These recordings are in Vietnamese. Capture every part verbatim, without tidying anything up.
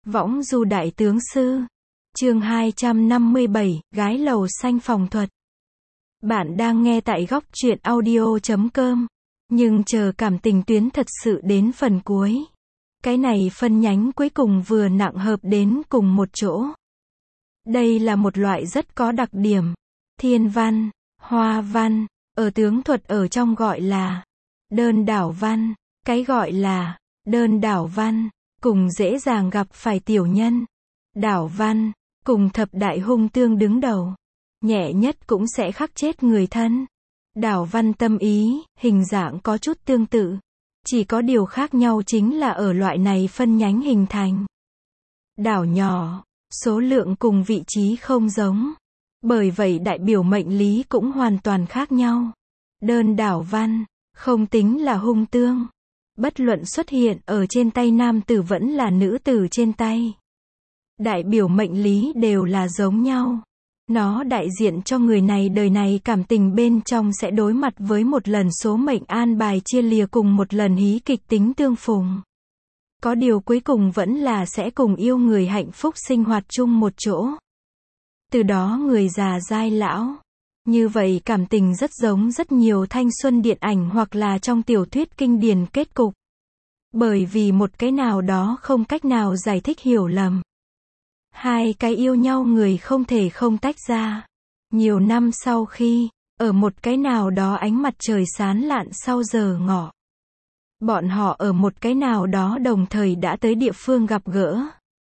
Võng du đại tướng sư. Chương hai trăm năm mươi bảy, gái lầu xanh phòng thuật. Bạn đang nghe tại góc truyện audio chấm com. Nhưng chờ cảm tình tuyến thật sự đến phần cuối. Cái này phân nhánh cuối cùng vừa nặng hợp đến cùng một chỗ. Đây là một loại rất có đặc điểm. Thiên văn, hoa văn, ở tướng thuật ở trong gọi là đơn đảo văn. Cái gọi là đơn đảo văn, cùng dễ dàng gặp phải tiểu nhân. Đảo văn, cùng thập đại hung tương đứng đầu. Nhẹ nhất cũng sẽ khắc chết người thân. Đảo văn tâm ý, hình dạng có chút tương tự. Chỉ có điều khác nhau chính là ở loại này phân nhánh hình thành. Đảo nhỏ, số lượng cùng vị trí không giống. Bởi vậy đại biểu mệnh lý cũng hoàn toàn khác nhau. Đơn đảo văn, không tính là hung tương. Bất luận xuất hiện ở trên tay nam tử vẫn là nữ tử trên tay. Đại biểu mệnh lý đều là giống nhau. Nó đại diện cho người này đời này cảm tình bên trong sẽ đối mặt với một lần số mệnh an bài chia lìa cùng một lần hí kịch tính tương phùng. Có điều cuối cùng vẫn là sẽ cùng yêu người hạnh phúc sinh hoạt chung một chỗ. Từ đó người già dai lão. Như vậy cảm tình rất giống rất nhiều thanh xuân điện ảnh hoặc là trong tiểu thuyết kinh điển kết cục. Bởi vì một cái nào đó không cách nào giải thích hiểu lầm. Hai cái yêu nhau người không thể không tách ra. Nhiều năm sau khi, ở một cái nào đó ánh mặt trời sáng lạn sau giờ ngọ. Bọn họ ở một cái nào đó đồng thời đã tới địa phương gặp gỡ.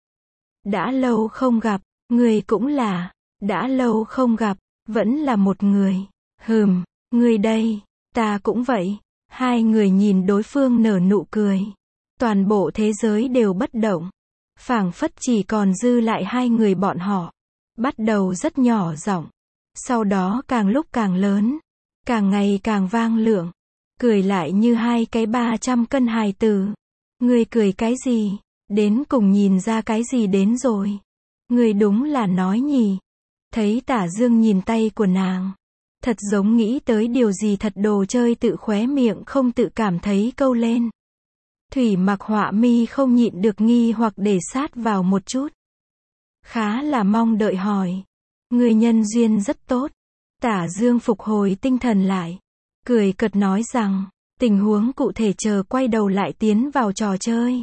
Đã lâu không gặp, người cũng là, đã lâu không gặp, vẫn là một người. Hừm, người đây, ta cũng vậy. Hai người nhìn đối phương nở nụ cười. Toàn bộ thế giới đều bất động. Phảng phất chỉ còn dư lại hai người bọn họ. Bắt đầu rất nhỏ giọng. Sau đó càng lúc càng lớn. Càng ngày càng vang lượng. Cười lại như hai cái ba trăm cân hài tử. Người cười cái gì? Đến cùng nhìn ra cái gì đến rồi? Người đúng là nói nhỉ. Thấy Tả Dương nhìn tay của nàng. Thật giống nghĩ tới điều gì thật đồ chơi tự khóe miệng không tự cảm thấy câu lên. Thủy Mặc Họa mi không nhịn được nghi hoặc để sát vào một chút. Khá là mong đợi hỏi. Người nhân duyên rất tốt. Tả Dương phục hồi tinh thần lại. Cười cợt nói rằng, tình huống cụ thể chờ quay đầu lại tiến vào trò chơi.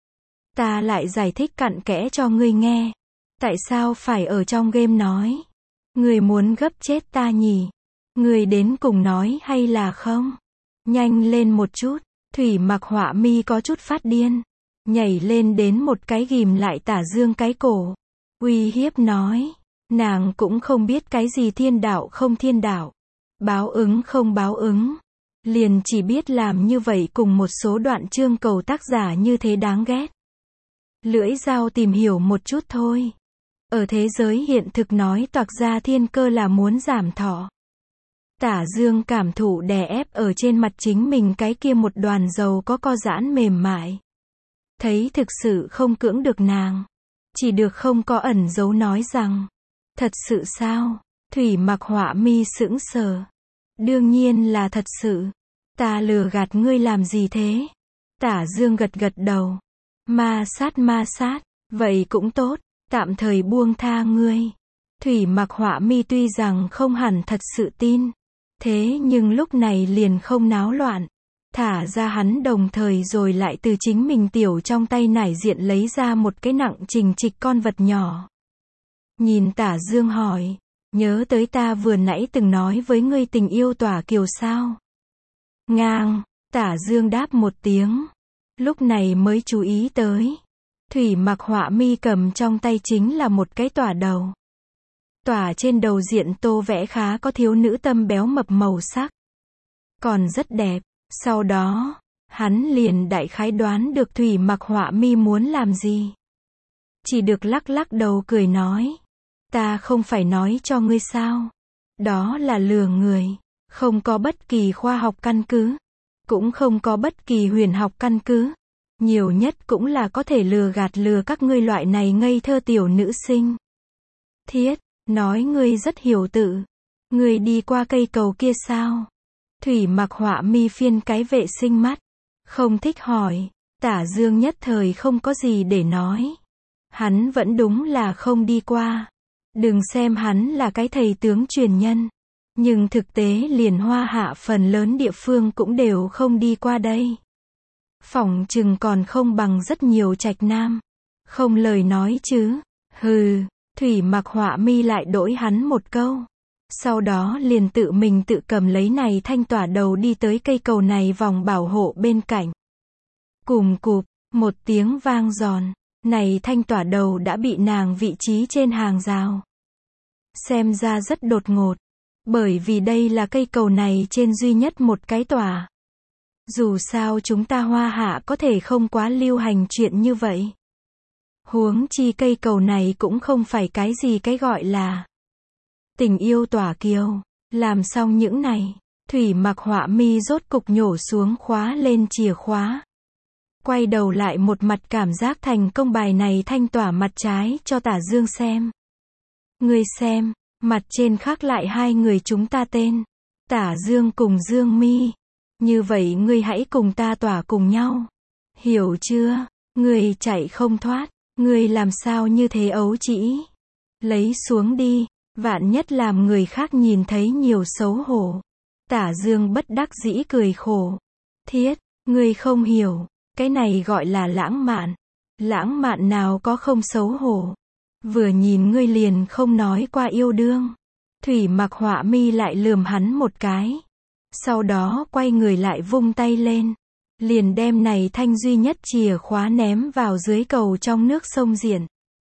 Ta lại giải thích cặn kẽ cho ngươi nghe. Tại sao phải ở trong game nói? Người muốn gấp chết ta nhỉ? Người đến cùng nói hay là không? Nhanh lên một chút. Thủy Mặc Họa mi có chút phát điên. Nhảy lên đến một cái ghìm lại Tả Dương cái cổ. Uy hiếp nói. Nàng cũng không biết cái gì thiên đạo không thiên đạo. Báo ứng không báo ứng. Liền chỉ biết làm như vậy cùng một số đoạn chương cầu tác giả như thế đáng ghét. Lưỡi dao tìm hiểu một chút thôi. Ở thế giới hiện thực nói toạc ra thiên cơ là muốn giảm thọ. Tả Dương cảm thụ đè ép ở trên mặt chính mình cái kia một đoàn dầu có co giãn mềm mại. Thấy thực sự không cưỡng được nàng. Chỉ được không có ẩn giấu nói rằng. Thật sự sao? Thủy Mặc Họa mi sững sờ. Đương nhiên là thật sự. Ta lừa gạt ngươi làm gì thế? Tả Dương gật gật đầu. Ma sát ma sát. Vậy cũng tốt. Tạm thời buông tha ngươi. Thủy Mặc Họa mi tuy rằng không hẳn thật sự tin. Thế nhưng lúc này liền không náo loạn. Thả ra hắn đồng thời rồi lại từ chính mình tiểu trong tay nải diện lấy ra một cái nặng trình trịch con vật nhỏ. Nhìn Tả Dương hỏi. Nhớ tới ta vừa nãy từng nói với ngươi tình yêu tỏa kiều sao? Ngang. Tả Dương đáp một tiếng. Lúc này mới chú ý tới. Thủy Mặc Họa mi cầm trong tay chính là một cái tỏa đầu. Tỏa trên đầu diện tô vẽ khá có thiếu nữ tâm béo mập màu sắc. Còn rất đẹp. Sau đó, hắn liền đại khái đoán được Thủy Mặc Họa mi muốn làm gì. Chỉ được lắc lắc đầu cười nói. Ta không phải nói cho ngươi sao. Đó là lừa người. Không có bất kỳ khoa học căn cứ. Cũng không có bất kỳ huyền học căn cứ. Nhiều nhất cũng là có thể lừa gạt lừa các ngươi loại này ngây thơ tiểu nữ sinh. Thiết. Nói ngươi rất hiểu tự. Ngươi đi qua cây cầu kia sao? Thủy Mặc Họa mi phiên cái vệ sinh mắt. Không thích hỏi. Tả Dương nhất thời không có gì để nói. Hắn vẫn đúng là không đi qua. Đừng xem hắn là cái thầy tướng truyền nhân. Nhưng thực tế liền Hoa Hạ phần lớn địa phương cũng đều không đi qua đây. Phỏng chừng còn không bằng rất nhiều trạch nam. Không lời nói chứ. Hừ, Thủy Mặc Họa Mi lại đổi hắn một câu. Sau đó liền tự mình tự cầm lấy này thanh tỏa đầu đi tới cây cầu này vòng bảo hộ bên cạnh. Cùm cụp, một tiếng vang giòn. Này thanh tỏa đầu đã bị nàng vị trí trên hàng rào. Xem ra rất đột ngột. Bởi vì đây là cây cầu này trên duy nhất một cái tỏa. Dù sao chúng ta Hoa Hạ có thể không quá lưu hành chuyện như vậy. Huống chi cây cầu này cũng không phải cái gì cái gọi là tình yêu tỏa kiều. Làm xong những này, Thủy Mặc Họa Mi rốt cục nhổ xuống khóa lên chìa khóa. Quay đầu lại một mặt cảm giác thành công bài này thanh tỏa mặt trái cho Tả Dương xem. Ngươi xem, mặt trên khắc lại hai người chúng ta tên. Tả Dương cùng Dương Mi. Như vậy ngươi hãy cùng ta tỏa cùng nhau. Hiểu chưa? Ngươi chạy không thoát. Ngươi làm sao như thế ấu trĩ? Lấy xuống đi. Vạn nhất làm người khác nhìn thấy nhiều xấu hổ. Tả Dương bất đắc dĩ cười khổ. Thiết, ngươi không hiểu. Cái này gọi là lãng mạn. Lãng mạn nào có không xấu hổ. Vừa nhìn ngươi liền không nói qua yêu đương. Thủy Mặc Họa Mi lại lườm hắn một cái. Sau đó quay người lại vung tay lên. Liền đem này thanh duy nhất chìa khóa ném vào dưới cầu trong nước sông Diện.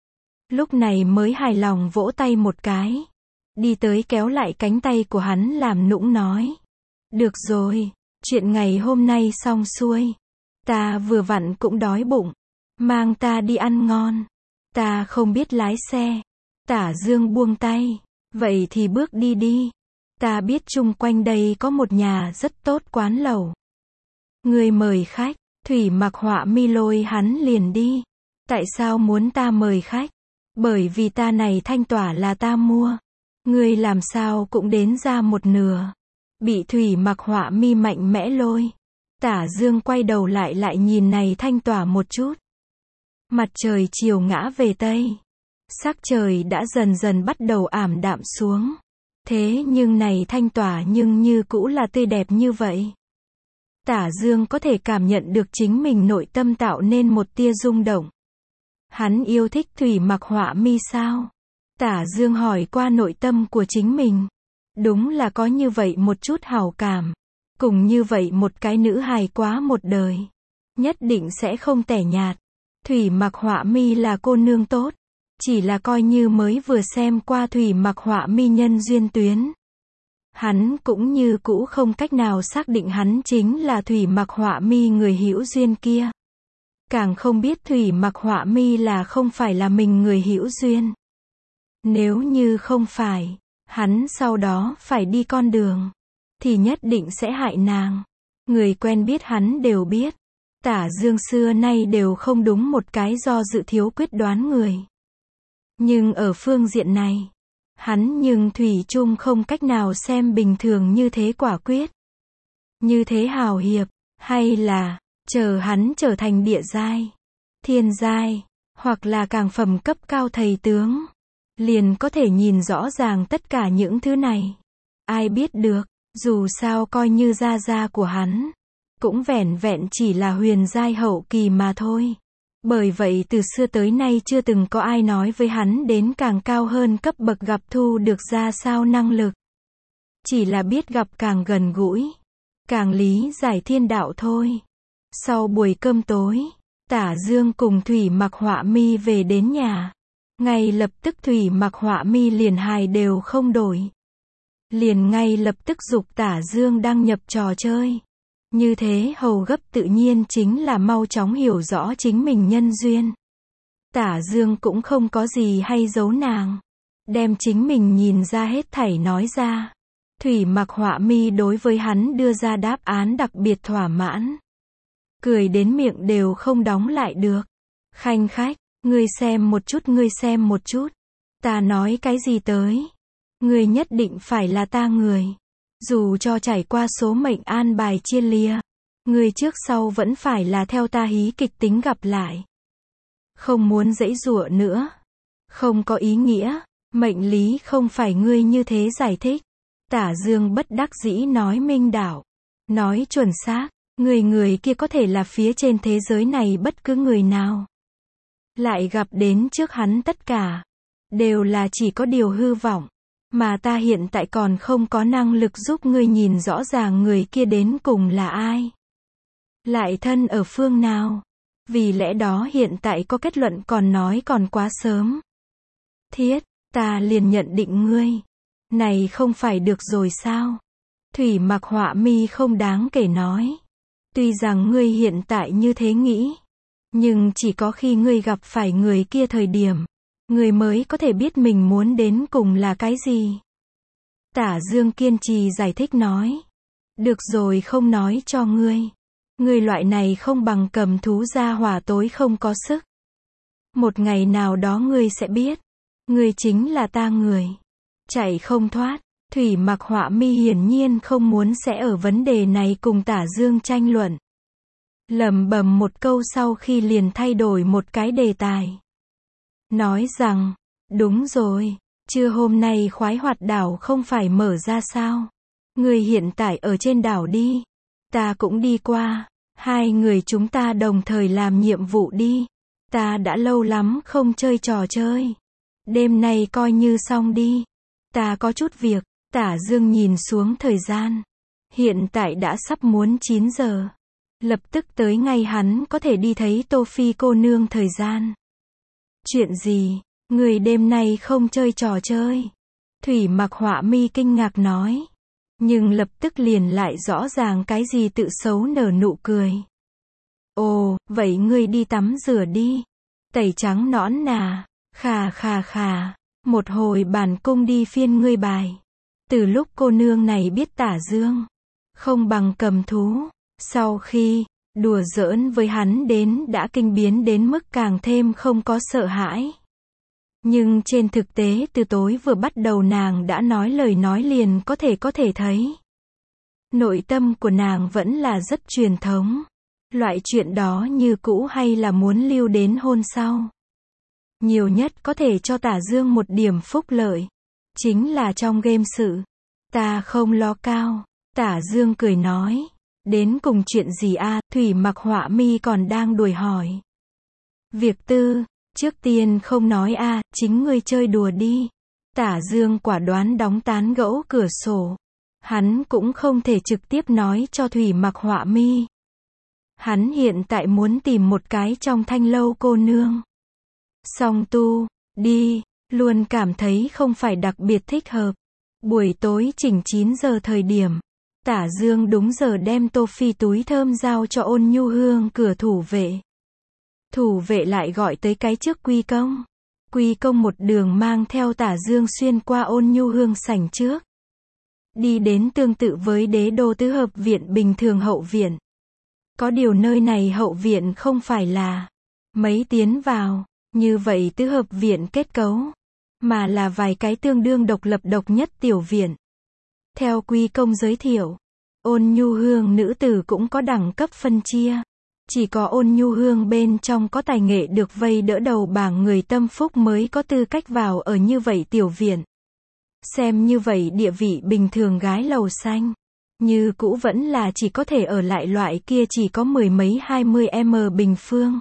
Lúc này mới hài lòng vỗ tay một cái. Đi tới kéo lại cánh tay của hắn làm nũng nói. Được rồi, chuyện ngày hôm nay xong xuôi. Ta vừa vặn cũng đói bụng. Mang ta đi ăn ngon. Ta không biết lái xe. Tả Dương buông tay. Vậy thì bước đi đi. Ta biết chung quanh đây có một nhà rất tốt quán lẩu. Người mời khách. Thủy Mặc Họa Mi lôi hắn liền đi. Tại sao muốn ta mời khách? Bởi vì ta này thanh tỏa là ta mua. Ngươi làm sao cũng đến ra một nửa. Bị Thủy Mặc Họa Mi mạnh mẽ lôi. Tả Dương quay đầu lại lại nhìn này thanh tỏa một chút. Mặt trời chiều ngã về Tây. Sắc trời đã dần dần bắt đầu ảm đạm xuống. Thế nhưng này thanh tỏa nhưng như cũ là tươi đẹp như vậy. Tả Dương có thể cảm nhận được chính mình nội tâm tạo nên một tia rung động. Hắn yêu thích Thủy Mặc Họa Mi sao? Tả Dương hỏi qua nội tâm của chính mình. Đúng là có như vậy một chút hảo cảm. Cùng như vậy một cái nữ hài quá một đời. Nhất định sẽ không tẻ nhạt. Thủy Mặc Họa Mi là cô nương tốt. Chỉ là coi như mới vừa xem qua Thủy Mặc Họa Mi nhân duyên tuyến. Hắn cũng như cũ không cách nào xác định hắn chính là Thủy Mặc Họa Mi người hữu duyên kia. Càng không biết Thủy Mặc Họa Mi là không phải là mình người hữu duyên. Nếu như không phải, hắn sau đó phải đi con đường, thì nhất định sẽ hại nàng. Người quen biết hắn đều biết. Tả Dương xưa nay đều không đúng một cái do dự thiếu quyết đoán người. Nhưng ở phương diện này, hắn nhưng thủy chung không cách nào xem bình thường như thế quả quyết. Như thế hào hiệp, hay là, chờ hắn trở thành địa giai, thiên giai, hoặc là càng phẩm cấp cao thầy tướng. Liền có thể nhìn rõ ràng tất cả những thứ này. Ai biết được, dù sao coi như gia gia của hắn, cũng vẻn vẹn chỉ là huyền giai hậu kỳ mà thôi. Bởi vậy từ xưa tới nay chưa từng có ai nói với hắn đến càng cao hơn cấp bậc gặp thu được ra sao năng lực. Chỉ là biết gặp càng gần gũi, càng lý giải thiên đạo thôi. Sau buổi cơm tối, Tả Dương cùng Thủy Mặc Họa Mi về đến nhà. Ngay lập tức Thủy Mặc Họa Mi liền hài đều không đổi. Liền ngay lập tức giục Tả Dương đăng nhập trò chơi. Như thế hầu gấp tự nhiên chính là mau chóng hiểu rõ chính mình nhân duyên. Tả Dương cũng không có gì hay giấu nàng. Đem chính mình nhìn ra hết thảy nói ra. Thủy Mặc Họa Mi đối với hắn đưa ra đáp án đặc biệt thỏa mãn. Cười đến miệng đều không đóng lại được. Khanh khách, ngươi xem một chút, ngươi xem một chút. Ta nói cái gì tới? Ngươi nhất định phải là ta người. Dù cho trải qua số mệnh an bài chia lìa, ngươi trước sau vẫn phải là theo ta hí kịch tính gặp lại. Không muốn giãy giụa nữa. Không có ý nghĩa. Mệnh lý không phải ngươi như thế giải thích. Tả Dương bất đắc dĩ nói minh đạo. Nói chuẩn xác. Người người kia có thể là phía trên thế giới này bất cứ người nào. Lại gặp đến trước hắn tất cả. Đều là chỉ có điều hư vọng. Mà ta hiện tại còn không có năng lực giúp ngươi nhìn rõ ràng người kia đến cùng là ai. Lại thân ở phương nào. Vì lẽ đó hiện tại có kết luận còn nói còn quá sớm. Thiết, ta liền nhận định ngươi. Này không phải được rồi sao? Thủy Mặc Họa mi không đáng kể nói. Tuy rằng ngươi hiện tại như thế nghĩ. Nhưng chỉ có khi ngươi gặp phải người kia thời điểm. Ngươi mới có thể biết mình muốn đến cùng là cái gì. Tả Dương kiên trì giải thích nói. Được rồi không nói cho ngươi. Ngươi loại này không bằng cầm thú ra hỏa tối không có sức. Một ngày nào đó ngươi sẽ biết. Ngươi chính là ta người. Chạy không thoát. Thủy Mặc Họa mi hiển nhiên không muốn sẽ ở vấn đề này cùng Tả Dương tranh luận. Lẩm bẩm một câu sau khi liền thay đổi một cái đề tài. Nói rằng, đúng rồi, trưa hôm nay khoái hoạt đảo không phải mở ra sao? Người hiện tại ở trên đảo đi. Ta cũng đi qua. Hai người chúng ta đồng thời làm nhiệm vụ đi. Ta đã lâu lắm không chơi trò chơi. Đêm nay coi như xong đi. Ta có chút việc. Tả Dương nhìn xuống thời gian. Hiện tại đã sắp muốn chín giờ. Lập tức tới ngay hắn có thể đi thấy Tô Phi cô nương thời gian. Chuyện gì? Người đêm nay không chơi trò chơi? Thủy Mặc Họa mi kinh ngạc nói. Nhưng lập tức liền lại rõ ràng cái gì tự xấu nở nụ cười. Ồ, vậy ngươi đi tắm rửa đi. Tẩy trắng nõn nà. Khà khà khà. Một hồi bản cung đi phiên ngươi bài. Từ lúc cô nương này biết Tả Dương. Không bằng cầm thú. Sau khi đùa giỡn với hắn đến đã kinh biến đến mức càng thêm không có sợ hãi. Nhưng trên thực tế từ tối vừa bắt đầu nàng đã nói lời nói liền có thể có thể thấy. Nội tâm của nàng vẫn là rất truyền thống. Loại chuyện đó như cũ hay là muốn lưu đến hôn sau. Nhiều nhất có thể cho Tả Dương một điểm phúc lợi. Chính là trong game sự. Ta không lo cao. Tả Dương cười nói. Đến cùng chuyện gì a? Thủy Mặc Họa mi còn đang đuổi hỏi. Việc tư, trước tiên không nói a, chính ngươi chơi đùa đi. Tả Dương quả đoán đóng tán gẫu cửa sổ. Hắn cũng không thể trực tiếp nói cho Thủy Mặc Họa mi. Hắn hiện tại muốn tìm một cái trong thanh lâu cô nương. Song tu, đi, luôn cảm thấy không phải đặc biệt thích hợp. Buổi tối chỉnh chín giờ thời điểm. Tả Dương đúng giờ đem Tô Phi túi thơm giao cho Ôn Nhu Hương cửa thủ vệ. Thủ vệ lại gọi tới cái trước Quy Công. Quy Công một đường mang theo Tả Dương xuyên qua Ôn Nhu Hương sảnh trước. Đi đến tương tự với đế đô tứ hợp viện bình thường hậu viện. Có điều nơi này hậu viện không phải là mấy tiến vào, như vậy tứ hợp viện kết cấu, mà là vài cái tương đương độc lập độc nhất tiểu viện. Theo Quy Công giới thiệu, Ôn Nhu Hương nữ tử cũng có đẳng cấp phân chia. Chỉ có Ôn Nhu Hương bên trong có tài nghệ được vây đỡ đầu bảng người tâm phúc mới có tư cách vào ở như vậy tiểu viện. Xem như vậy địa vị bình thường gái lầu xanh. Như cũ vẫn là chỉ có thể ở lại loại kia chỉ có mười mấy hai mươi mét bình phương.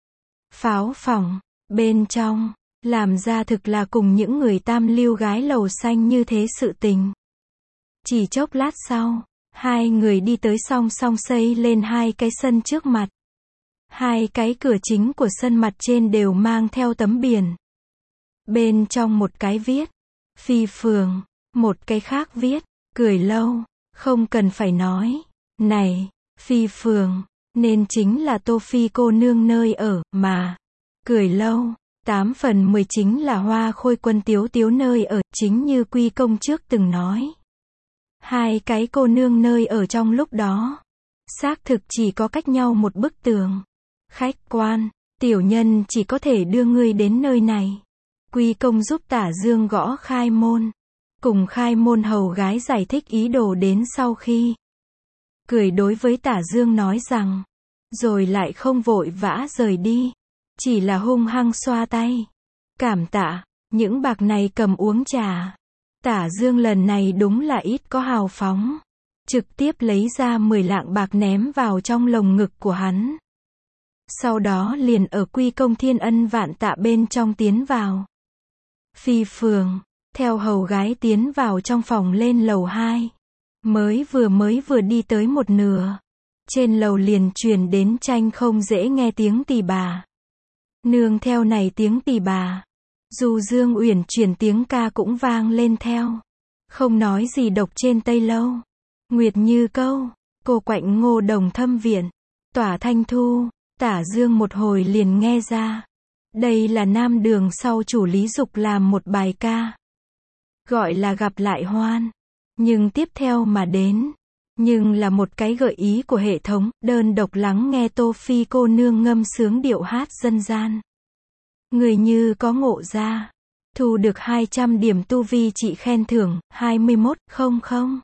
Pháo phòng, bên trong, làm ra thực là cùng những người tam lưu gái lầu xanh như thế sự tình. Chỉ chốc lát sau, hai người đi tới song song xây lên hai cái sân trước mặt. Hai cái cửa chính của sân mặt trên đều mang theo tấm biển. Bên trong một cái viết, Phi Phường, một cái khác viết, Cười Lâu, không cần phải nói. Này, Phi Phường, nên chính là Tô Phi cô nương nơi ở, mà. Cười Lâu, tám phần mười chính là Hoa Khôi Quân Tiếu Tiếu nơi ở, chính như Quy Công trước từng nói. Hai cái cô nương nơi ở trong lúc đó, xác thực chỉ có cách nhau một bức tường. Khách quan, tiểu nhân chỉ có thể đưa ngươi đến nơi này. Quy Công giúp Tả Dương gõ khai môn. Cùng khai môn hầu gái giải thích ý đồ đến sau khi. Cười đối với Tả Dương nói rằng. Rồi lại không vội vã rời đi. chỉ là hung hăng xoa tay. Cảm tạ, những bạc này cầm uống trà. Tả Dương lần này đúng là ít có hào phóng. Trực tiếp lấy ra mười lạng bạc ném vào trong lồng ngực của hắn. Sau đó liền ở quy công thiên ân vạn tạ bên trong tiến vào. Phi Phường, theo hầu gái tiến vào trong phòng lên lầu hai. Mới vừa mới vừa đi tới một nửa. Trên lầu liền truyền đến tranh không dễ nghe tiếng tỳ bà. Nương theo này tiếng tỳ bà. Du Dương uyển chuyển tiếng ca cũng vang lên theo. Không nói gì độc trên Tây Lâu. Nguyệt Như Câu, cô quạnh Ngô Đồng Thâm Viện, Tỏa Thanh Thu, Tả Dương một hồi liền nghe ra. Đây là Nam Đường sau chủ Lý Dục làm một bài ca. Gọi là Gặp Lại Hoan. Nhưng tiếp theo mà đến. Nhưng là một cái gợi ý của hệ thống, đơn độc lắng nghe Tô Phi cô nương ngâm sướng điệu hát dân gian. Người như có ngộ ra. Thu được hai trăm điểm tu vi trị khen thưởng, hai mươi mốt nghìn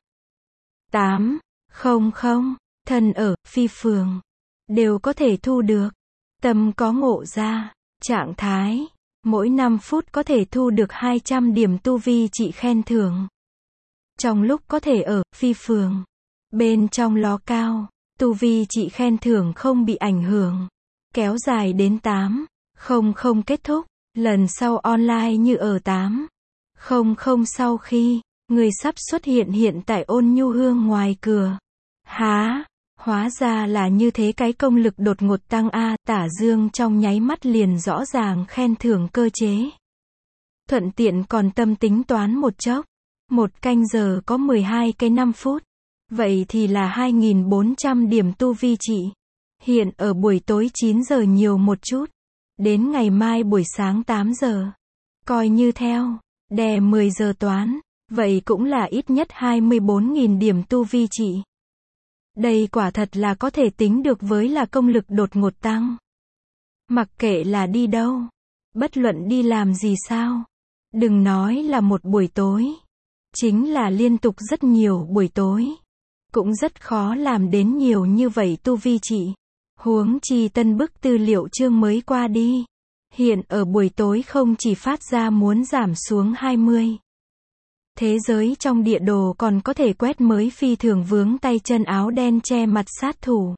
tám trăm thân ở, Phi Phường. Đều có thể thu được. Tâm có ngộ ra. Trạng thái. Mỗi năm phút có thể thu được hai trăm điểm tu vi trị khen thưởng. Trong lúc có thể ở, Phi Phường. Bên trong ló cao. Tu vi trị khen thưởng không bị ảnh hưởng. Kéo dài đến tám trăm kết thúc. Lần sau online như ở tám trăm sau khi. Người sắp xuất hiện hiện tại Ôn Nhu Hương ngoài cửa. Há, hóa ra là như thế, cái công lực đột ngột tăng a. Tả Dương trong nháy mắt liền rõ ràng khen thưởng cơ chế. Thuận tiện còn tâm tính toán một chốc. Một canh giờ có mười hai cái năm phút. Vậy thì là hai nghìn bốn trăm điểm tu vi trị. Hiện ở buổi tối chín giờ nhiều một chút. Đến ngày mai buổi sáng tám giờ. Coi như theo. Đè mười giờ toán. Vậy cũng là ít nhất hai mươi bốn nghìn điểm tu vi trị. Đây quả thật là có thể tính được với là công lực đột ngột tăng. Mặc kệ là đi đâu. Bất luận đi làm gì sao. Đừng nói là một buổi tối. Chính là liên tục rất nhiều buổi tối. Cũng rất khó làm đến nhiều như vậy tu vi trị. Huống chi tân bức tư liệu chương mới qua đi. Hiện ở buổi tối không chỉ phát ra muốn giảm xuống hai mươi. Thế giới trong địa đồ còn có thể quét mới phi thường vướng tay chân áo đen che mặt sát thủ.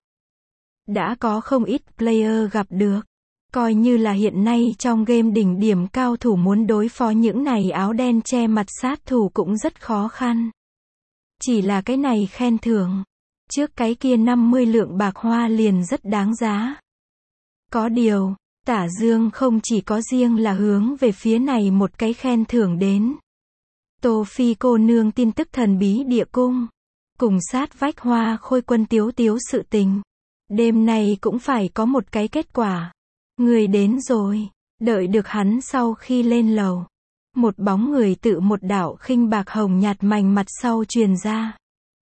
Đã có không ít player gặp được. Coi như là hiện nay trong game đỉnh điểm cao thủ muốn đối phó những này áo đen che mặt sát thủ cũng rất khó khăn. Chỉ là cái này khen thưởng. Trước cái kia năm mươi lượng bạc hoa liền rất đáng giá. Có điều, Tả Dương không chỉ có riêng là hướng về phía này một cái khen thưởng đến. Tô Phi cô nương tin tức thần bí địa cung. Cùng sát vách Hoa Khôi quân tiếu tiếu sự tình. Đêm nay cũng phải có một cái kết quả. Người đến rồi. Đợi được hắn sau khi lên lầu. Một bóng người tự một đạo khinh bạc hồng nhạt mảnh mặt sau truyền ra.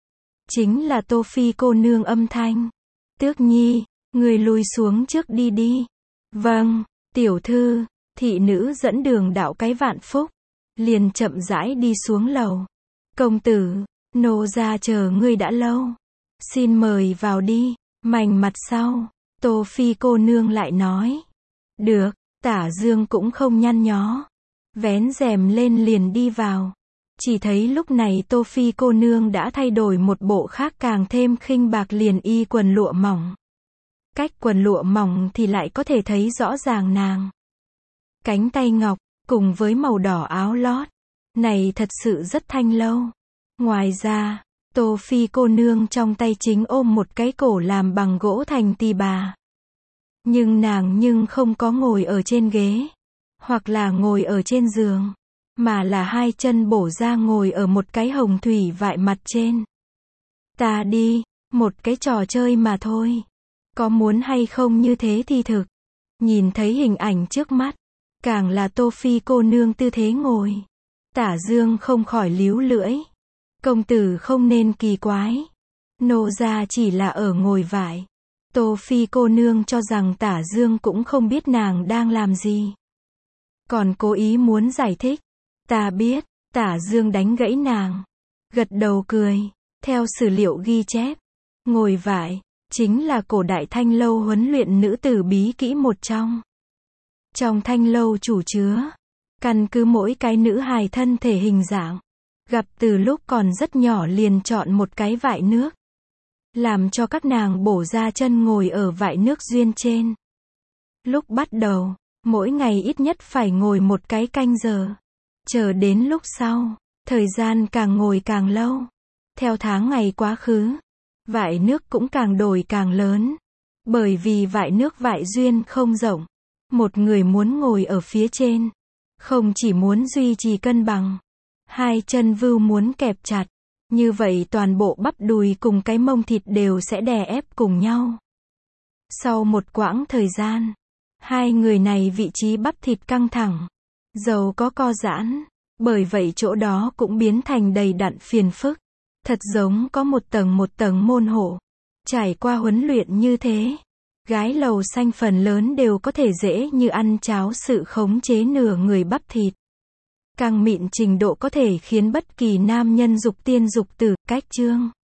Chính là Tô Phi cô nương âm thanh. Tước Nhi, người lùi xuống trước đi đi. Vâng, tiểu thư. Thị nữ dẫn đường đạo cái vạn phúc. Liền chậm rãi đi xuống lầu. Công tử, nô gia chờ ngươi đã lâu. Xin mời vào đi. Mảnh mặt sau, Tô Phi cô nương lại nói. Được, Tả Dương cũng không nhăn nhó. Vén rèm lên liền đi vào. Chỉ thấy lúc này Tô Phi cô nương đã thay đổi một bộ khác càng thêm khinh bạc liền y quần lụa mỏng. Cách quần lụa mỏng thì lại có thể thấy rõ ràng nàng. Cánh tay ngọc, cùng với màu đỏ áo lót. Này thật sự rất thanh lâu. Ngoài ra, Tô Phi cô nương trong tay chính ôm một cái cổ làm bằng gỗ thành tỳ bà. Nhưng nàng nhưng không có ngồi ở trên ghế. Hoặc là ngồi ở trên giường. Mà là hai chân bổ ra ngồi ở một cái hồng thủy vại mặt trên. Ta đi, một cái trò chơi mà thôi. Có muốn hay không như thế thì thực. Nhìn thấy hình ảnh trước mắt. Càng là Tô Phi cô nương tư thế ngồi. Tả Dương không khỏi líu lưỡi. Công tử không nên kỳ quái. Nô gia chỉ là ở ngồi vải. Tô Phi cô nương cho rằng Tả Dương cũng không biết nàng đang làm gì. Còn cố ý muốn giải thích. Ta biết, Tả Dương đánh gãy nàng. Gật đầu cười. Theo sử liệu ghi chép. Ngồi vải, chính là cổ đại thanh lâu huấn luyện nữ tử bí kỹ một trong. Trong thanh lâu chủ chứa, căn cứ mỗi cái nữ hài thân thể hình dạng, gặp từ lúc còn rất nhỏ liền chọn một cái vại nước, làm cho các nàng bổ ra chân ngồi ở vại nước duyên trên. Lúc bắt đầu, mỗi ngày ít nhất phải ngồi một cái canh giờ. Chờ đến lúc sau, thời gian càng ngồi càng lâu. Theo tháng ngày quá khứ, vại nước cũng càng đổi càng lớn. Bởi vì vại nước vại duyên không rộng. Một người muốn ngồi ở phía trên, không chỉ muốn duy trì cân bằng, hai chân vưu muốn kẹp chặt, như vậy toàn bộ bắp đùi cùng cái mông thịt đều sẽ đè ép cùng nhau. Sau một quãng thời gian, hai người này vị trí bắp thịt căng thẳng, dầu có co giãn, bởi vậy chỗ đó cũng biến thành đầy đặn phiền phức, thật giống có một tầng một tầng môn hộ. Trải qua huấn luyện như thế, gái lầu xanh phần lớn đều có thể dễ như ăn cháo sự khống chế nửa người bắp thịt. Càng mịn trình độ có thể khiến bất kỳ nam nhân dục tiên dục tử, cách chương.